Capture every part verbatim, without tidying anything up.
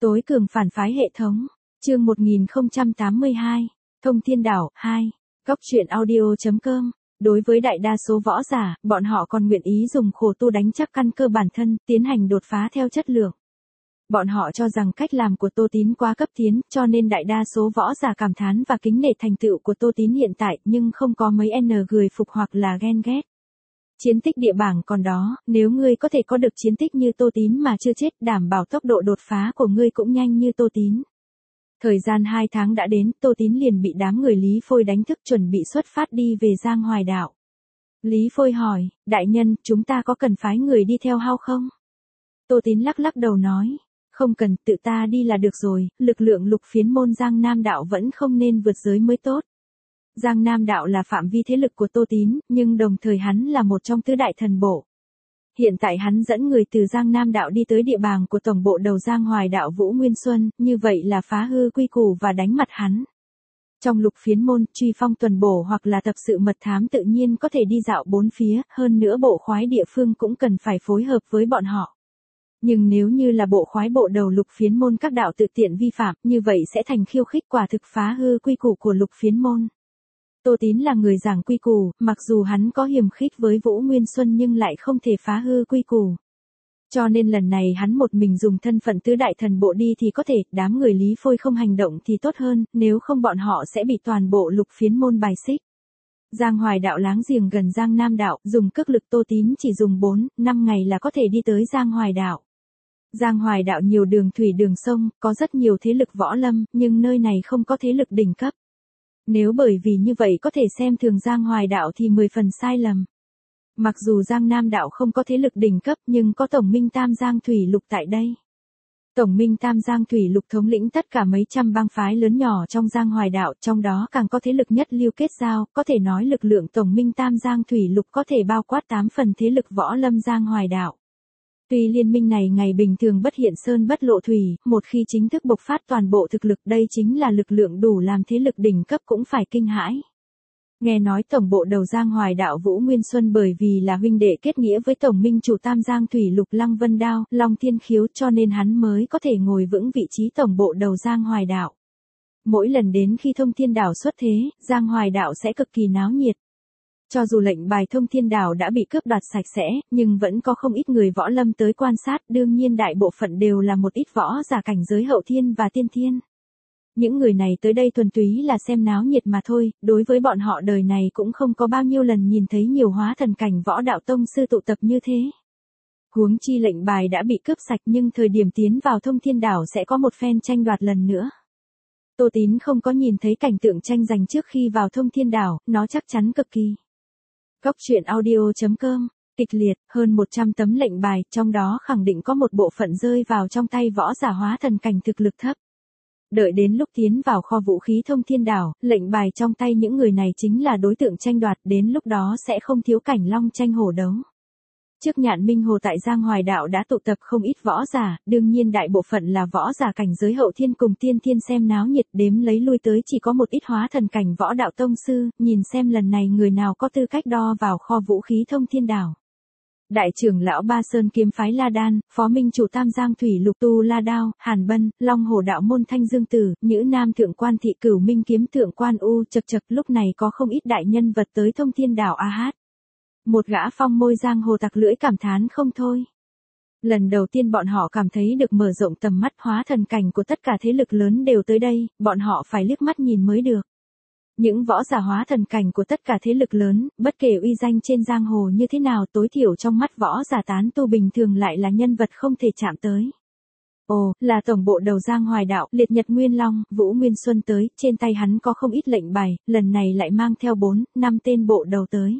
Tối cường phản phái hệ thống. Chương một nghìn không trăm tám mươi hai. Thông Thiên Đảo hai. Góc truyện audio chấm com. Đối với đại đa số võ giả, bọn họ còn nguyện ý dùng khổ tu đánh chắc căn cơ bản thân, tiến hành đột phá theo chất lượng. Bọn họ cho rằng cách làm của Tô Tín quá cấp tiến, cho nên đại đa số võ giả cảm thán và kính nể thành tựu của Tô Tín hiện tại, nhưng không có mấy n người phục hoặc là ghen ghét. Chiến tích địa bảng còn đó, nếu ngươi có thể có được chiến tích như Tô Tín mà chưa chết, đảm bảo tốc độ đột phá của ngươi cũng nhanh như Tô Tín. Thời gian hai tháng đã đến, Tô Tín liền bị đám người Lý Phôi đánh thức chuẩn bị xuất phát đi về Giang Hoài Đạo. Lý Phôi hỏi, đại nhân, chúng ta có cần phái người đi theo hao không? Tô Tín lắc lắc đầu nói, không cần, tự ta đi là được rồi, lực lượng lục phiến môn Giang Nam Đạo vẫn không nên vượt giới mới tốt. Giang Nam Đạo là phạm vi thế lực của Tô Tín, nhưng đồng thời hắn là một trong tứ đại thần bộ. Hiện tại hắn dẫn người từ Giang Nam Đạo đi tới địa bàn của tổng bộ đầu Giang Hoài Đạo Vũ Nguyên Xuân, như vậy là phá hư quy củ và đánh mặt hắn. Trong lục phiến môn, truy phong tuần bổ hoặc là tập sự mật thám tự nhiên có thể đi dạo bốn phía, hơn nữa bộ khoái địa phương cũng cần phải phối hợp với bọn họ. Nhưng nếu như là bộ khoái bộ đầu lục phiến môn các đạo tự tiện vi phạm, như vậy sẽ thành khiêu khích quả thực phá hư quy củ của lục phiến môn. Tô Tín là người giảng quy củ, mặc dù hắn có hiềm khích với Vũ Nguyên Xuân nhưng lại không thể phá hư quy củ. Cho nên lần này hắn một mình dùng thân phận tứ đại thần bộ đi thì có thể, đám người Lý Phôi không hành động thì tốt hơn, nếu không bọn họ sẽ bị toàn bộ lục phiến môn bài xích. Giang Hoài Đạo láng giềng gần Giang Nam Đạo, dùng cước lực Tô Tín chỉ dùng bốn, năm ngày là có thể đi tới Giang Hoài Đạo. Giang Hoài Đạo nhiều đường thủy đường sông, có rất nhiều thế lực võ lâm, nhưng nơi này không có thế lực đỉnh cấp. Nếu bởi vì như vậy có thể xem thường Giang Hoài Đạo thì mười phần sai lầm. Mặc dù Giang Nam Đạo không có thế lực đỉnh cấp nhưng có Tổng Minh Tam Giang Thủy Lục tại đây. Tổng Minh Tam Giang Thủy Lục thống lĩnh tất cả mấy trăm bang phái lớn nhỏ trong Giang Hoài Đạo, trong đó càng có thế lực nhất Liêu Kết Giao, có thể nói lực lượng Tổng Minh Tam Giang Thủy Lục có thể bao quát tám phần thế lực võ lâm Giang Hoài Đạo. Tuy liên minh này ngày bình thường bất hiện sơn bất lộ thủy, một khi chính thức bộc phát toàn bộ thực lực đây chính là lực lượng đủ làm thế lực đỉnh cấp cũng phải kinh hãi. Nghe nói tổng bộ đầu Giang Hoài Đạo Vũ Nguyên Xuân bởi vì là huynh đệ kết nghĩa với tổng minh chủ Tam Giang Thủy Lục Lăng Vân Đao, Long Thiên Khiếu cho nên hắn mới có thể ngồi vững vị trí tổng bộ đầu Giang Hoài Đạo. Mỗi lần đến khi Thông Thiên Đảo xuất thế, Giang Hoài Đạo sẽ cực kỳ náo nhiệt. Cho dù lệnh bài Thông Thiên Đảo đã bị cướp đoạt sạch sẽ, nhưng vẫn có không ít người võ lâm tới quan sát, đương nhiên đại bộ phận đều là một ít võ giả cảnh giới hậu thiên và tiên thiên. Những người này tới đây thuần túy là xem náo nhiệt mà thôi, đối với bọn họ đời này cũng không có bao nhiêu lần nhìn thấy nhiều hóa thần cảnh võ đạo tông sư tụ tập như thế. Huống chi lệnh bài đã bị cướp sạch nhưng thời điểm tiến vào Thông Thiên Đảo sẽ có một phen tranh đoạt lần nữa. Tô Tín không có nhìn thấy cảnh tượng tranh giành trước khi vào Thông Thiên Đảo, nó chắc chắn cực kỳ. Góc truyện audio chấm com, kịch liệt, hơn một trăm tấm lệnh bài, trong đó khẳng định có một bộ phận rơi vào trong tay võ giả hóa thần cảnh thực lực thấp. Đợi đến lúc tiến vào kho vũ khí Thông Thiên Đảo, lệnh bài trong tay những người này chính là đối tượng tranh đoạt, đến lúc đó sẽ không thiếu cảnh long tranh hổ đấu. Trước Nhạn Minh Hồ tại Giang Hoài Đạo đã tụ tập không ít võ giả, đương nhiên đại bộ phận là võ giả cảnh giới hậu thiên cùng tiên thiên xem náo nhiệt, đếm lấy lui tới chỉ có một ít hóa thần cảnh võ đạo tông sư, nhìn xem lần này người nào có tư cách đo vào kho vũ khí Thông Thiên Đảo. Đại trưởng lão Ba Sơn kiếm phái La Đan, phó minh chủ Tam Giang Thủy Lục Tu La Đao, Hàn Bân, Long Hồ đạo môn Thanh Dương Tử, Nhữ Nam thượng quan thị Cửu Minh kiếm thượng quan U chật chật, lúc này có không ít đại nhân vật tới Thông Thiên Đảo a hát. Một gã phong môi giang hồ tặc lưỡi cảm thán không thôi. Lần đầu tiên bọn họ cảm thấy được mở rộng tầm mắt, hóa thần cảnh của tất cả thế lực lớn đều tới đây, bọn họ phải liếc mắt nhìn mới được. Những võ giả hóa thần cảnh của tất cả thế lực lớn, bất kể uy danh trên giang hồ như thế nào, tối thiểu trong mắt võ giả tán tu bình thường lại là nhân vật không thể chạm tới. Ồ, là tổng bộ đầu Giang Hoài Đạo, Liệt Nhật Nguyên Long, Vũ Nguyên Xuân tới, trên tay hắn có không ít lệnh bài, lần này lại mang theo bốn, năm tên bộ đầu tới.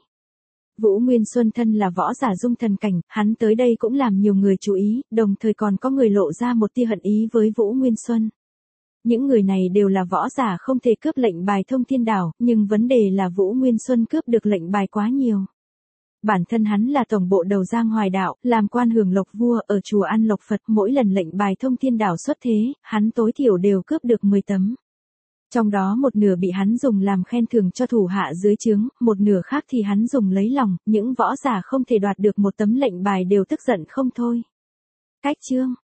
Vũ Nguyên Xuân thân là võ giả dung thần cảnh, hắn tới đây cũng làm nhiều người chú ý, đồng thời còn có người lộ ra một tia hận ý với Vũ Nguyên Xuân. Những người này đều là võ giả không thể cướp lệnh bài Thông Thiên Đảo, nhưng vấn đề là Vũ Nguyên Xuân cướp được lệnh bài quá nhiều. Bản thân hắn là tổng bộ đầu Giang Hoài Đạo, làm quan hưởng lộc vua ở chùa An Lộc Phật, mỗi lần lệnh bài Thông Thiên Đảo xuất thế, hắn tối thiểu đều cướp được mười tấm. Trong đó một nửa bị hắn dùng làm khen thưởng cho thủ hạ dưới trướng, một nửa khác thì hắn dùng lấy lòng, những võ giả không thể đoạt được một tấm lệnh bài đều tức giận không thôi. Cách chương